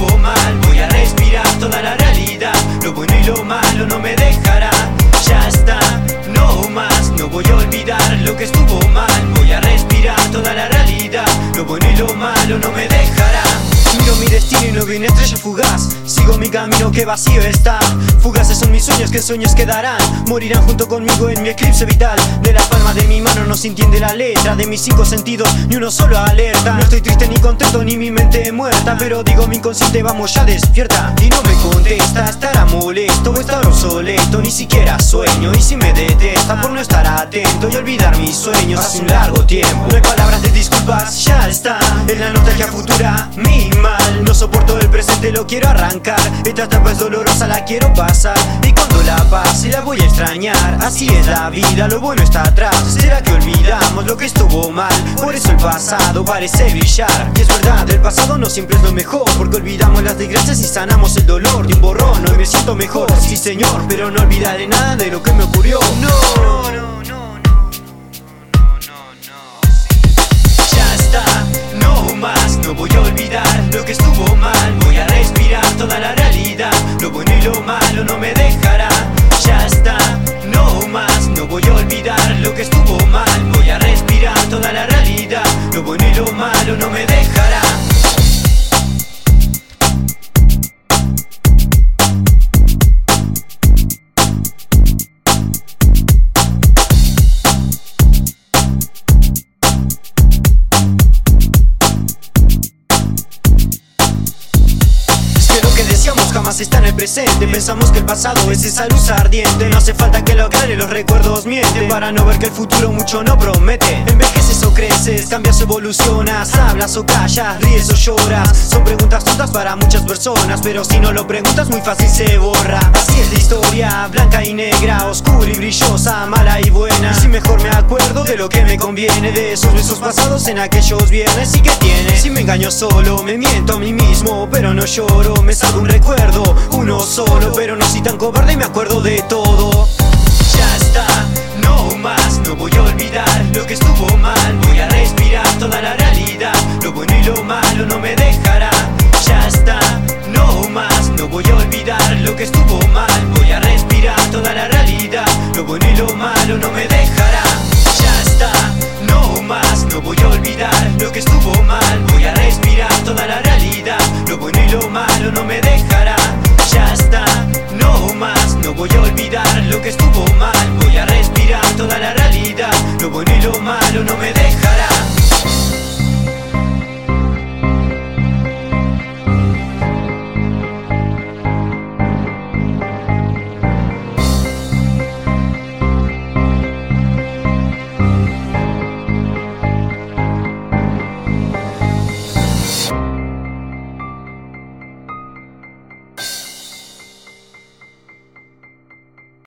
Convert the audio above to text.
estuvo mal. Voy a respirar toda la realidad, lo bueno y lo malo no me dejará. Ya está, no más, no voy a olvidar lo que estuvo mal. Voy a respirar toda la realidad, lo bueno y lo malo no me dejará. Miro mi destino y no vi una estrella fugaz. Sigo mi camino que vacío está. Fugaces son mis sueños que en sueños quedarán. Morirán junto conmigo en mi eclipse vital. De la palma de mi mano no se entiende la letra. De mis 5 sentidos ni uno solo alerta. No estoy triste ni contento ni mi mente muerta, pero digo mi inconsciente vamos ya despierta. Y no me contesta, estará molesto o estará obsoleto. Ni siquiera sueño y si me detesta por no estar atento y olvidar mis sueños. Hace un largo tiempo, no hay palabras de disculpas, ya está. En la nostalgia futura, mi mal. No soporto el presente, lo quiero arrancar. Esta etapa es dolorosa, la quiero pasar. Y cuando la pase la voy a extrañar. Así es la vida, lo bueno está atrás. ¿Será que olvidamos lo que estuvo mal? Por eso el pasado parece brillar. Y es verdad, el pasado no siempre es lo mejor, porque olvidamos las desgracias y sanamos el dolor. De un borrón hoy me siento mejor, sí señor, pero no olvidaré nada de lo que me ocurrió. Ya está, no más, no voy a olvidar lo que estuvo mal. Voy a respirar toda la realidad, lo bueno y lo malo no me dejará. Ya está, no más, no voy a olvidar lo que estuvo mal. Voy a respirar toda la realidad, lo bueno y lo malo no me dejará. Jamás está en el presente. Pensamos que el pasado es esa luz ardiente. No hace falta que lo aclare, los recuerdos mienten. Para no ver que el futuro mucho no promete. Envejeces o creces, cambias o evolucionas. Hablas o callas, ríes o lloras. Son preguntas tontas para muchas personas, pero si no lo preguntas muy fácil se borra. Así es la historia, blanca y negra, oscura y brillosa, mala y buena. Y si mejor me acuerdo de lo que me conviene, de esos besos pasados en aquellos viernes. ¿Y qué tiene? Si me engaño solo, me miento a mí mismo, pero no lloro, me salgo un recuerdo, uno solo, pero no soy tan cobarde y me acuerdo de todo. Ya está, no más, no voy a olvidar lo que estuvo mal. Voy a respirar toda la realidad, lo bueno y lo malo no me dejará. Ya está, no más, no voy a olvidar lo que estuvo mal. Voy a respirar toda la realidad, lo bueno y lo malo no me dejará. Ya está, no más, no voy a olvidar lo que estuvo mal. Voy a respirar toda la realidad, lo bueno y lo malo no me dejará. Ya está, no más, no voy a olvidar lo que estuvo mal. Voy a respirar toda la realidad, lo bueno y lo malo no me dejará.